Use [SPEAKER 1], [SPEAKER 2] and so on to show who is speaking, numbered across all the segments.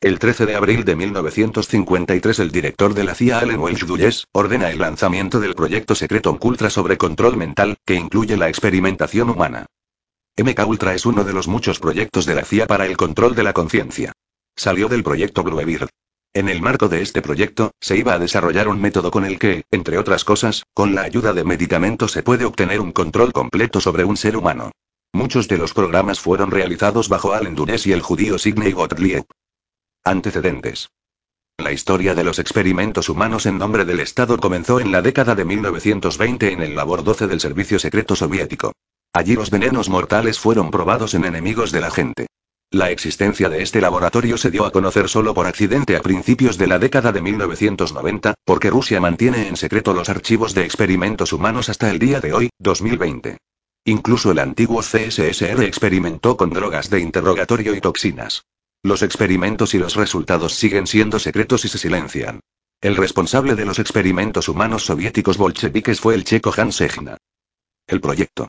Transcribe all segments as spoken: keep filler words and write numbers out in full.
[SPEAKER 1] El trece de abril de mil novecientos cincuenta y tres el director de la C I A Allen Welsh Dulles, ordena el lanzamiento del proyecto secreto M K Ultra sobre control mental, que incluye la experimentación humana. M K Ultra es uno de los muchos proyectos de la C I A para el control de la conciencia. Salió del proyecto Bluebird. En el marco de este proyecto, se iba a desarrollar un método con el que, entre otras cosas, con la ayuda de medicamentos se puede obtener un control completo sobre un ser humano. Muchos de los programas fueron realizados bajo Allen Dulles y el judío Sidney Gottlieb. Antecedentes. La historia de los experimentos humanos en nombre del Estado comenzó en la década de mil novecientos veinte en el Labor doce del Servicio Secreto Soviético. Allí los venenos mortales fueron probados en enemigos de la gente. La existencia de este laboratorio se dio a conocer solo por accidente a principios de la década de mil novecientos noventa, porque Rusia mantiene en secreto los archivos de experimentos humanos hasta el día de hoy, dos mil veinte. Incluso el antiguo C S S R experimentó con drogas de interrogatorio y toxinas. Los experimentos y los resultados siguen siendo secretos y se silencian. El responsable de los experimentos humanos soviéticos bolcheviques fue el checo Hans Segna. El proyecto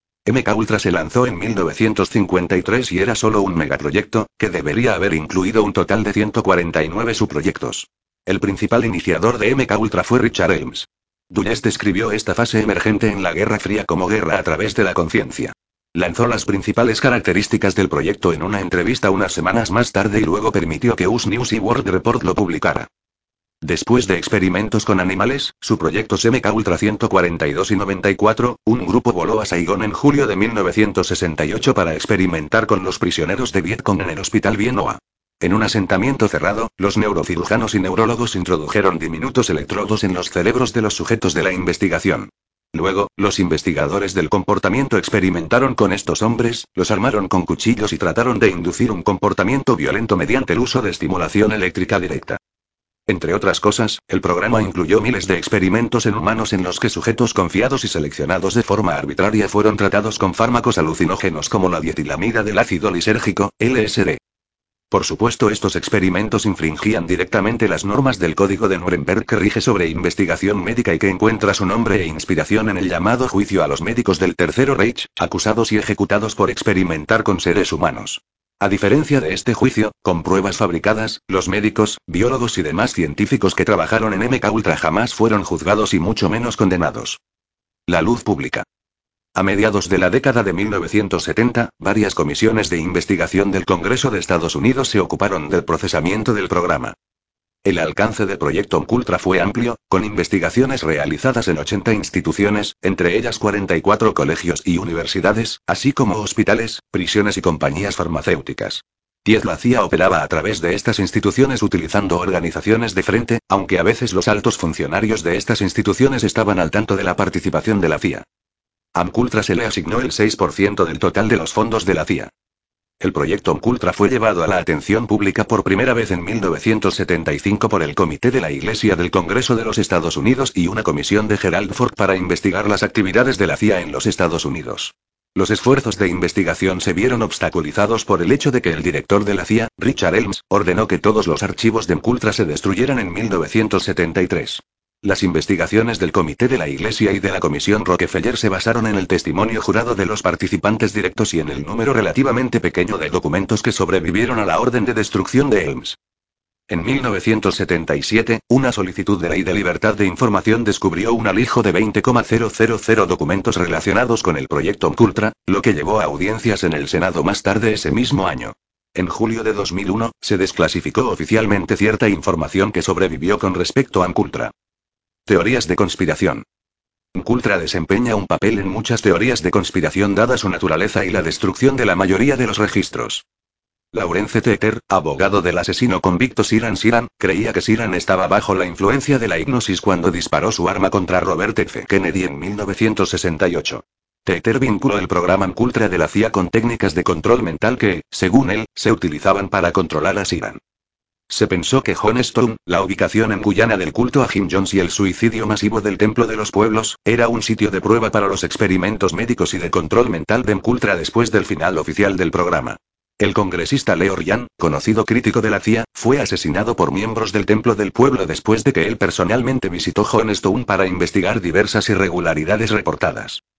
[SPEAKER 1] M K Ultra se lanzó en mil novecientos cincuenta y tres y era solo un megaproyecto, que debería haber incluido un total de ciento cuarenta y nueve subproyectos. El principal iniciador de M K Ultra fue Richard Helms. Dulles describió esta fase emergente en la Guerra Fría como guerra a través de la conciencia. Lanzó las principales características del proyecto en una entrevista unas semanas más tarde y luego permitió que U S News y World Report lo publicara. Después de experimentos con animales, su proyectos M K Ultra ciento cuarenta y dos y noventa y cuatro, un grupo voló a Saigón en julio de mil novecientos sesenta y ocho para experimentar con los prisioneros de Vietcong en el Hospital Bien Hoa. En un asentamiento cerrado, los neurocirujanos y neurólogos introdujeron diminutos electrodos en los cerebros de los sujetos de la investigación. Luego, los investigadores del comportamiento experimentaron con estos hombres, los armaron con cuchillos y trataron de inducir un comportamiento violento mediante el uso de estimulación eléctrica directa. Entre otras cosas, el programa incluyó miles de experimentos en humanos en los que sujetos confiados y seleccionados de forma arbitraria fueron tratados con fármacos alucinógenos como la dietilamida del ácido lisérgico, L S D. Por supuesto, estos experimentos infringían directamente las normas del Código de Nuremberg que rige sobre investigación médica y que encuentra su nombre e inspiración en el llamado juicio a los médicos del Tercero Reich, acusados y ejecutados por experimentar con seres humanos. A diferencia de este juicio, con pruebas fabricadas, los médicos, biólogos y demás científicos que trabajaron en M K Ultra jamás fueron juzgados y mucho menos condenados. La luz pública. A mediados de la década de mil novecientos setenta, varias comisiones de investigación del Congreso de Estados Unidos se ocuparon del procesamiento del programa. El alcance del proyecto M K Ultra fue amplio, con investigaciones realizadas en ochenta instituciones, entre ellas cuarenta y cuatro colegios y universidades, así como hospitales, prisiones y compañías farmacéuticas. diez La C I A operaba a través de estas instituciones utilizando organizaciones de frente, aunque a veces los altos funcionarios de estas instituciones estaban al tanto de la participación de la C I A. A M K Ultra se le asignó el seis por ciento del total de los fondos de la C I A. El proyecto M K Ultra fue llevado a la atención pública por primera vez en mil novecientos setenta y cinco por el Comité de la Iglesia del Congreso de los Estados Unidos y una comisión de Gerald Ford para investigar las actividades de la C I A en los Estados Unidos. Los esfuerzos de investigación se vieron obstaculizados por el hecho de que el director de la C I A, Richard Helms, ordenó que todos los archivos de M K Ultra se destruyeran en mil novecientos setenta y tres. Las investigaciones del Comité de la Iglesia y de la Comisión Rockefeller se basaron en el testimonio jurado de los participantes directos y en el número relativamente pequeño de documentos que sobrevivieron a la orden de destrucción de Helms. En mil novecientos setenta y siete, una solicitud de ley de libertad de información descubrió un alijo de veinte mil documentos relacionados con el proyecto M K Ultra, lo que llevó a audiencias en el Senado más tarde ese mismo año. En julio de dos mil uno, se desclasificó oficialmente cierta información que sobrevivió con respecto a M K Ultra. Teorías de conspiración. M K Ultra desempeña un papel en muchas teorías de conspiración dada su naturaleza y la destrucción de la mayoría de los registros. Lawrence Teter, abogado del asesino convicto Siran Siran, creía que Siran estaba bajo la influencia de la hipnosis cuando disparó su arma contra Robert F. Kennedy en mil novecientos sesenta y ocho. Teter vinculó el programa M K Ultra de la C I A con técnicas de control mental que, según él, se utilizaban para controlar a Siran. Se pensó que Jonestown, la ubicación en Guyana del culto a Jim Jones y el suicidio masivo del Templo de los Pueblos, era un sitio de prueba para los experimentos médicos y de control mental de M K Ultra después del final oficial del programa. El congresista Leo Ryan, conocido crítico de la C I A, fue asesinado por miembros del Templo del Pueblo después de que él personalmente visitó Jonestown para investigar diversas irregularidades reportadas.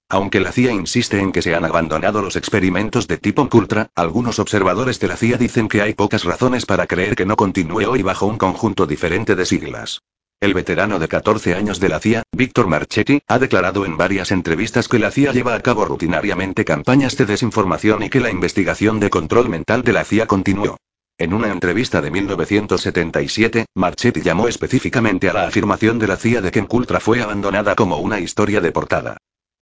[SPEAKER 1] Aunque la C I A insiste en que se han abandonado los experimentos de tipo Ultra, algunos observadores de la C I A dicen que hay pocas razones para creer que no continúe hoy bajo un conjunto diferente de siglas. El veterano de catorce años de la C I A, Víctor Marchetti, ha declarado en varias entrevistas que la C I A lleva a cabo rutinariamente campañas de desinformación y que la investigación de control mental de la C I A continuó. En una entrevista de mil novecientos setenta y siete, Marchetti llamó específicamente a la afirmación de la C I A de que M K Ultra fue abandonada como una historia de portada.